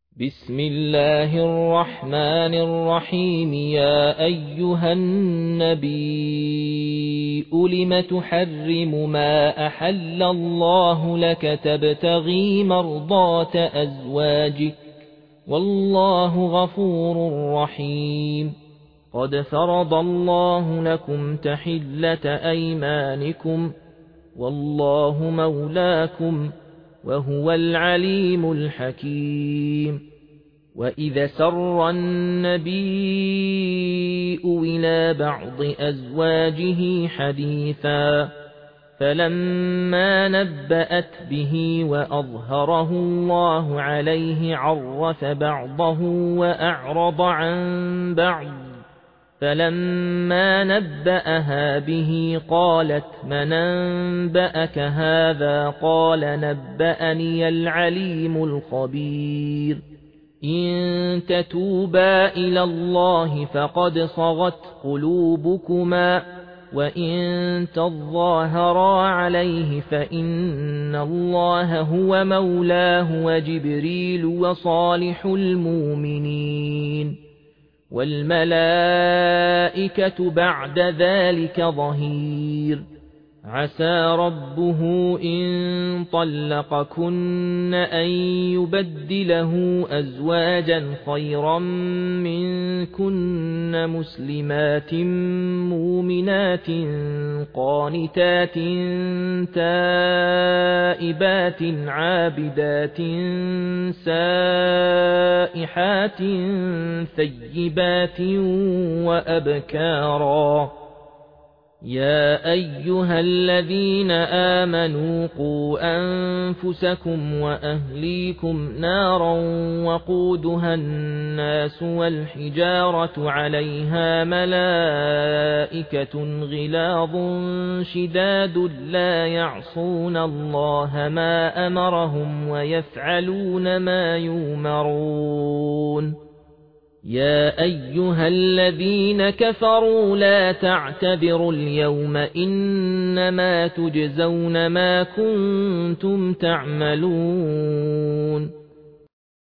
بسم الله الرحمن الرحيم. يا أيها النبي لم تحرم ما أحل الله لك تبتغي مرضات أزواجك والله غفور رحيم. قد فرض الله لكم تحلة أيمانكم والله مولاكم وهو العليم الحكيم. وإذا سر النبي إلى بعض أزواجه حديثا فلما نبأت به وأظهره الله عليه عرف بعضه وأعرض عن بعض فلما نبأها به قالت من أنبأك هذا قال نبأني العليم الخبير. إن تتوبا إلى الله فقد صغت قلوبكما وإن تظاهرا عليه فإن الله هو مولاه وجبريل وصالح المؤمنين والملائكة بعد ذلك ظهير. عسى ربه إن طلقكن أن يبدله أزواجا خيرا منكن مسلمات مؤمنات قانتات تائبات عابدات سائحات ثيبات وأبكارا. يا أيها الذين آمنوا قوا أنفسكم وأهليكم نارا وقودها الناس والحجارة عليها ملائكة غلاظ شداد لا يعصون الله ما أمرهم ويفعلون ما يؤمرون. يا أيها الذين كفروا لا تعتذروا اليوم إنما تجزون ما كنتم تعملون.